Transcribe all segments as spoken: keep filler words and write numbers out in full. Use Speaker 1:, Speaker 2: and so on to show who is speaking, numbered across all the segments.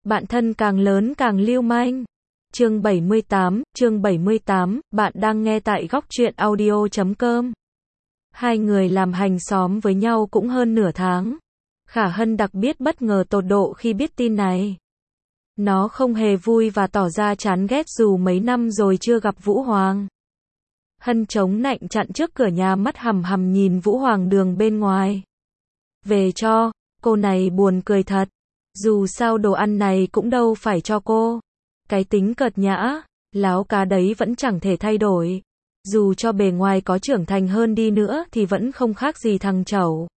Speaker 1: Bạn thân càng lớn càng lưu manh. Chương bảy mươi tám, chương bảy mươi tám, bạn đang nghe tại góc truyện audio chấm com. Hai người làm hàng xóm với nhau cũng hơn nửa tháng. Khả Hân đặc biệt bất ngờ tột độ khi biết tin này. Nó không hề vui và tỏ ra chán ghét dù mấy năm rồi chưa gặp Vũ Hoàng. Hân chống nạnh chặn trước cửa nhà, mắt hằm hằm nhìn Vũ Hoàng đường bên ngoài. Về cho, cô này buồn cười thật. Dù sao đồ ăn này cũng đâu phải cho cô. Cái tính cợt nhã, láo cá đấy vẫn chẳng thể thay đổi. Dù cho bề ngoài có trưởng thành hơn đi nữa thì vẫn không khác gì thằng chẩu.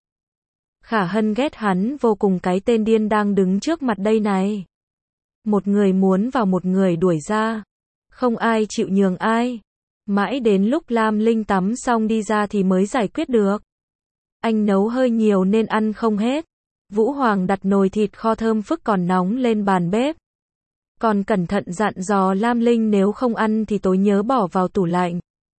Speaker 1: Khả Hân ghét hắn vô cùng, cái tên điên đang đứng trước mặt đây này. Một người muốn vào, một người đuổi ra. Không ai chịu nhường ai. Mãi đến lúc Lam Linh tắm xong đi ra thì mới giải quyết được. Anh nấu hơi nhiều nên ăn không hết. Vũ Hoàng đặt nồi thịt kho thơm phức còn nóng lên bàn bếp. Còn cẩn thận dặn dò Lam Linh nếu không ăn thì tối nhớ bỏ vào tủ lạnh.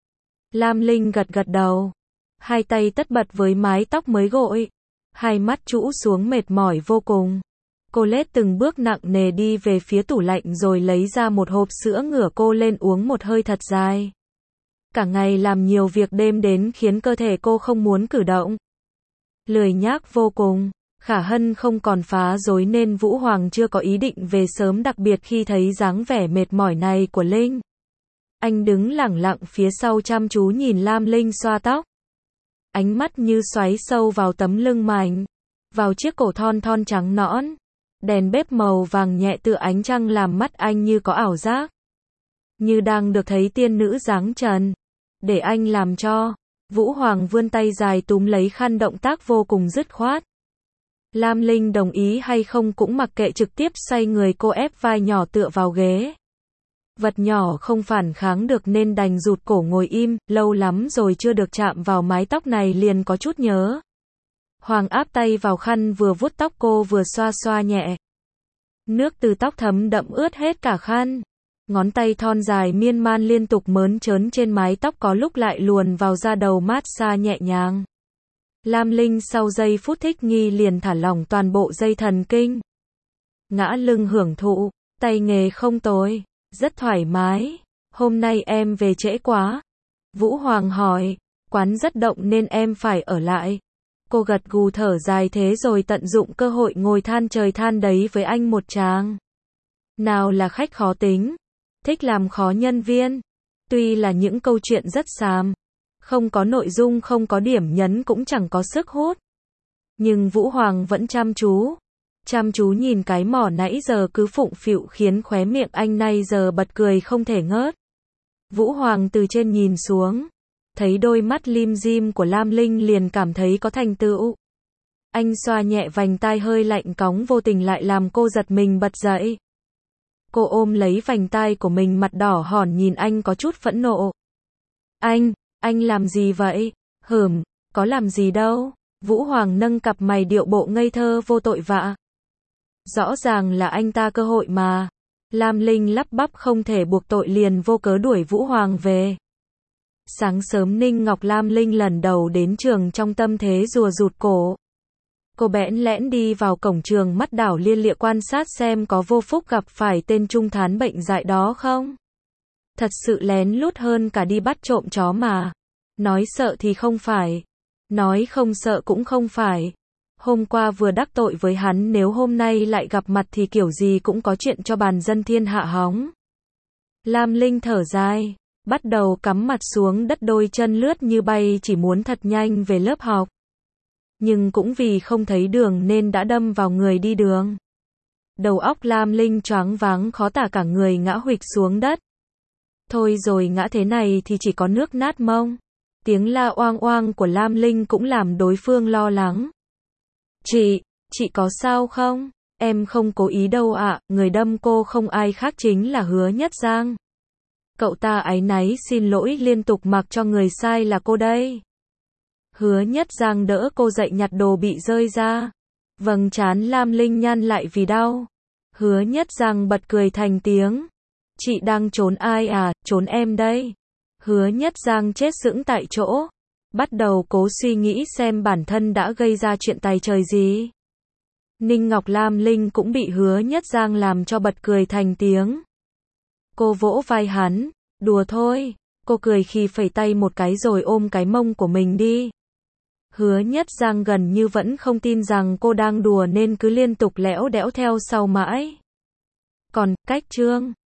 Speaker 1: Lam Linh gật gật đầu. Hai tay tất bật với mái tóc mới gội. Hai mắt trũ xuống mệt mỏi vô cùng. Cô lết từng bước nặng nề đi về phía tủ lạnh rồi lấy ra một hộp sữa, ngửa cô lên uống một hơi thật dài. Cả ngày làm nhiều việc đêm đến khiến cơ thể cô không muốn cử động. Lười nhác vô cùng. Khả Hân không còn phá rối nên Vũ Hoàng chưa có ý định về sớm, đặc biệt khi thấy dáng vẻ mệt mỏi này của Linh. Anh đứng lẳng lặng phía sau chăm chú nhìn Lam Linh xoa tóc. Ánh mắt như xoáy sâu vào tấm lưng mảnh, vào chiếc cổ thon thon trắng nõn. Đèn bếp màu vàng nhẹ tựa ánh trăng làm mắt anh như có ảo giác. Như đang được thấy tiên nữ dáng trần. Để anh làm cho. Vũ Hoàng vươn tay dài túm lấy khăn, động tác vô cùng dứt khoát. Lam Linh đồng ý hay không cũng mặc kệ, trực tiếp xoay người, cô ép vai nhỏ tựa vào ghế. Vật nhỏ không phản kháng được nên đành rụt cổ ngồi im, lâu lắm rồi chưa được chạm vào mái tóc này liền có chút nhớ. Hoàng áp tay vào khăn, vừa vuốt tóc cô vừa xoa xoa nhẹ. Nước từ tóc thấm đậm ướt hết cả khăn. Ngón tay thon dài miên man liên tục mớn trớn trên mái tóc, có lúc lại luồn vào da đầu mát xa nhẹ nhàng. Lam Linh sau giây phút thích nghi liền thả lỏng toàn bộ dây thần kinh. Ngã lưng hưởng thụ, tay nghề không tồi, rất thoải mái. Hôm nay em về trễ quá. Vũ Hoàng hỏi, quán rất động nên em phải ở lại. Cô gật gù thở dài, thế rồi tận dụng cơ hội ngồi than trời than đấy với anh một tràng. Nào là khách khó tính, thích làm khó nhân viên. Tuy là những câu chuyện rất xàm, không có nội dung, không có điểm nhấn, cũng chẳng có sức hút. Nhưng Vũ Hoàng vẫn chăm chú. Chăm chú nhìn cái mỏ nãy giờ cứ phụng phịu khiến khóe miệng anh nay giờ bật cười không thể ngớt. Vũ Hoàng từ trên nhìn xuống. Thấy đôi mắt lim dim của Lam Linh liền cảm thấy có thành tựu. Anh xoa nhẹ vành tai hơi lạnh cóng, vô tình lại làm cô giật mình bật dậy. Cô ôm lấy vành tai của mình, mặt đỏ hòn nhìn anh có chút phẫn nộ. Anh, anh làm gì vậy? Hửm, có làm gì đâu. Vũ Hoàng nâng cặp mày, điệu bộ ngây thơ vô tội vạ. Rõ ràng là anh ta cơ hội mà. Lam Linh lắp bắp không thể buộc tội liền vô cớ đuổi Vũ Hoàng về. Sáng sớm Ninh Ngọc Lam Linh lần đầu đến trường trong tâm thế rùa rụt cổ. Cô bẽn lẽn đi vào cổng trường, mắt đảo lia lịa quan sát xem có vô phúc gặp phải tên trung thán bệnh dại đó không. Thật sự lén lút hơn cả đi bắt trộm chó mà. Nói sợ thì không phải. Nói không sợ cũng không phải. Hôm qua vừa đắc tội với hắn, nếu hôm nay lại gặp mặt thì kiểu gì cũng có chuyện cho bàn dân thiên hạ hóng. Lam Linh thở dài, bắt đầu cắm mặt xuống đất, đôi chân lướt như bay chỉ muốn thật nhanh về lớp học. Nhưng cũng vì không thấy đường nên đã đâm vào người đi đường. Đầu óc Lam Linh choáng váng khó tả, cả người ngã huỵch xuống đất. Thôi rồi, ngã thế này thì chỉ có nước nát mông. Tiếng la oang oang của Lam Linh cũng làm đối phương lo lắng. Chị, chị có sao không? Em không cố ý đâu ạ, người đâm cô không ai khác chính là Hứa Nhất Giang. Cậu ta áy náy xin lỗi liên tục, mặc cho người sai là cô đây. Hứa Nhất Giang đỡ cô dậy, nhặt đồ bị rơi ra. Vầng trán Lam Linh nhăn lại vì đau. Hứa Nhất Giang bật cười thành tiếng. Chị đang trốn ai à? Trốn em đây. Hứa Nhất Giang chết sững tại chỗ. Bắt đầu cố suy nghĩ xem bản thân đã gây ra chuyện tày trời gì. Ninh Ngọc Lam Linh cũng bị Hứa Nhất Giang làm cho bật cười thành tiếng. Cô vỗ vai hắn, đùa thôi, cô cười khi phẩy tay một cái rồi ôm cái mông của mình đi. Hứa Nhất Giang gần như vẫn không tin rằng cô đang đùa nên cứ liên tục lẽo đẽo theo sau mãi. Còn, cách Trương